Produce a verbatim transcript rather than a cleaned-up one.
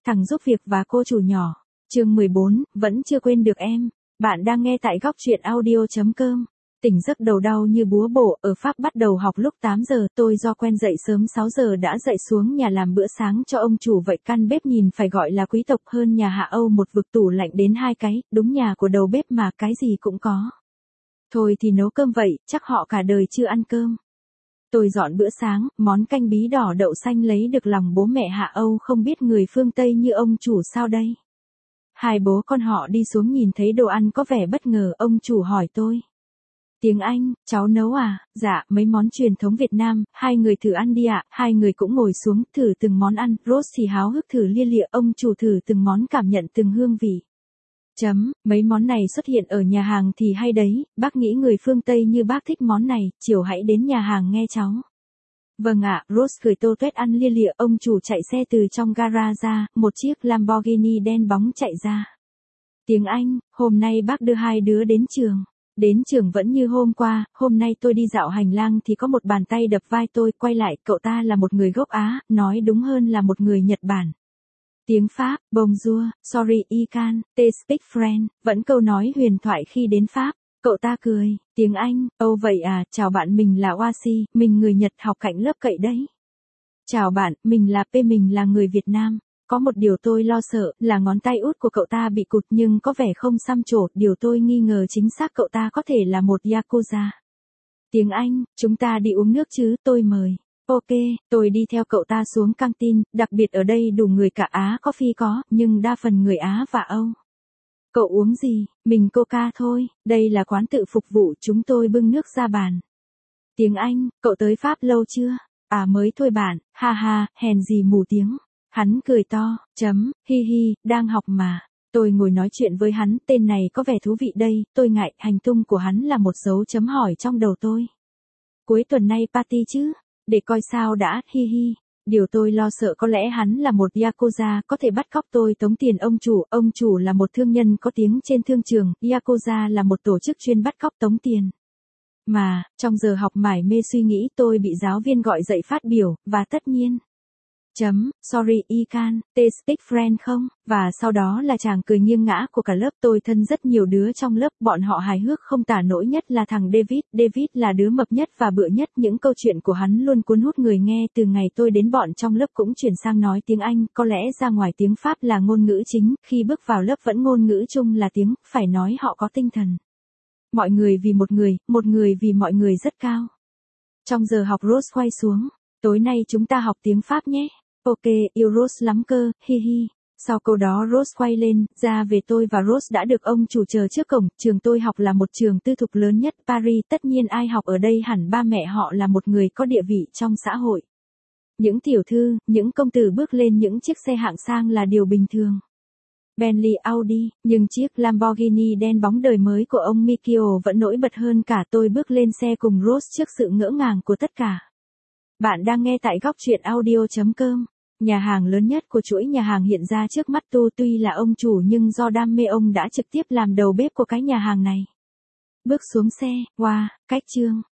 Thằng giúp việc và cô chủ nhỏ. Chương mười bốn, vẫn chưa quên được em. Bạn đang nghe tại góc truyện audio.com. Tỉnh giấc đầu đau như búa bổ, ở Pháp bắt đầu học lúc tám giờ, tôi do quen dậy sớm sáu giờ đã dậy xuống nhà làm bữa sáng cho ông chủ, vậy căn bếp nhìn phải gọi là quý tộc hơn nhà Hạ Âu một vực, tủ lạnh đến hai cái, đúng nhà của đầu bếp mà, cái gì cũng có. Thôi thì nấu cơm vậy, chắc họ cả đời chưa ăn cơm. Tôi dọn bữa sáng, món canh bí đỏ đậu xanh lấy được lòng bố mẹ Hạ Âu, không biết người phương Tây như ông chủ sao đây. Hai bố con họ đi xuống nhìn thấy đồ ăn có vẻ bất ngờ, ông chủ hỏi tôi. Tiếng Anh, cháu nấu à? Dạ, mấy món truyền thống Việt Nam, hai người thử ăn đi ạ. Hai người cũng ngồi xuống, thử từng món ăn, Rose thì háo hức thử lia lịa, ông chủ thử từng món, cảm nhận từng hương vị. Chấm, mấy món này xuất hiện ở nhà hàng thì hay đấy, bác nghĩ người phương Tây như bác thích món này, chiều hãy đến nhà hàng nghe cháu. Vâng ạ, Rose cười tô tuét ăn lia lịa, ông chủ chạy xe từ trong gara ra, một chiếc Lamborghini đen bóng chạy ra. Tiếng Anh, hôm nay bác đưa hai đứa đến trường. Đến trường vẫn như hôm qua, hôm nay tôi đi dạo hành lang thì có một bàn tay đập vai tôi, quay lại, cậu ta là một người gốc Á, nói đúng hơn là một người Nhật Bản. Tiếng Pháp, bonjour, sorry, I can, te speak French, vẫn câu nói huyền thoại khi đến Pháp. Cậu ta cười, tiếng Anh, âu vậy à, chào bạn, mình là Oashi, mình người Nhật học cạnh lớp cậy đấy. Chào bạn, mình là P, mình là người Việt Nam. Có một điều tôi lo sợ là ngón tay út của cậu ta bị cụt nhưng có vẻ không xăm trổ, điều tôi nghi ngờ chính xác cậu ta có thể là một Yakuza. Tiếng Anh, chúng ta đi uống nước chứ, tôi mời. Ok, tôi đi theo cậu ta xuống căng tin, đặc biệt ở đây đủ người cả Á, coffee có, nhưng đa phần người Á và Âu. Cậu uống gì? Mình coca thôi, đây là quán tự phục vụ, chúng tôi bưng nước ra bàn. Tiếng Anh, cậu tới Pháp lâu chưa? À mới thôi bạn, ha ha, hèn gì mù tiếng. Hắn cười to, chấm, hi hi, đang học mà. Tôi ngồi nói chuyện với hắn, tên này có vẻ thú vị đây, tôi ngại, hành tung của hắn là một dấu chấm hỏi trong đầu tôi. Cuối tuần nay party chứ? Để coi sao đã, hi hi. Điều tôi lo sợ có lẽ hắn là một Yakuza, có thể bắt cóc tôi, tống tiền ông chủ, ông chủ là một thương nhân có tiếng trên thương trường, Yakuza là một tổ chức chuyên bắt cóc tống tiền. Mà, trong giờ học mải mê suy nghĩ tôi bị giáo viên gọi dậy phát biểu, và tất nhiên. Chấm, sorry, I can, te speak French không? Và sau đó là chàng cười nghiêng ngã của cả lớp, tôi thân rất nhiều đứa trong lớp, bọn họ hài hước không tả nổi, nhất là thằng David, David là đứa mập nhất và bựa nhất, những câu chuyện của hắn luôn cuốn hút người nghe, từ ngày tôi đến bọn trong lớp cũng chuyển sang nói tiếng Anh, có lẽ ra ngoài tiếng Pháp là ngôn ngữ chính, khi bước vào lớp vẫn ngôn ngữ chung là tiếng, phải nói họ có tinh thần. Mọi người vì một người, một người vì mọi người rất cao. Trong giờ học Rose quay xuống, tối nay chúng ta học tiếng Pháp nhé. Ok, yêu Rose lắm cơ, hi hi. Sau câu đó Rose quay lên, ra về tôi và Rose đã được ông chủ chờ trước cổng, trường tôi học là một trường tư thục lớn nhất Paris, tất nhiên ai học ở đây hẳn ba mẹ họ là một người có địa vị trong xã hội. Những tiểu thư, những công tử bước lên những chiếc xe hạng sang là điều bình thường. Bentley, Audi, nhưng chiếc Lamborghini đen bóng đời mới của ông Mikio vẫn nổi bật hơn cả. Tôi bước lên xe cùng Rose trước sự ngỡ ngàng của tất cả. Bạn đang nghe tại góc truyện audio.com. Nhà hàng lớn nhất của chuỗi nhà hàng hiện ra trước mắt tôi, tuy là ông chủ nhưng do đam mê ông đã trực tiếp làm đầu bếp của cái nhà hàng này. Bước xuống xe, wow, cách trương,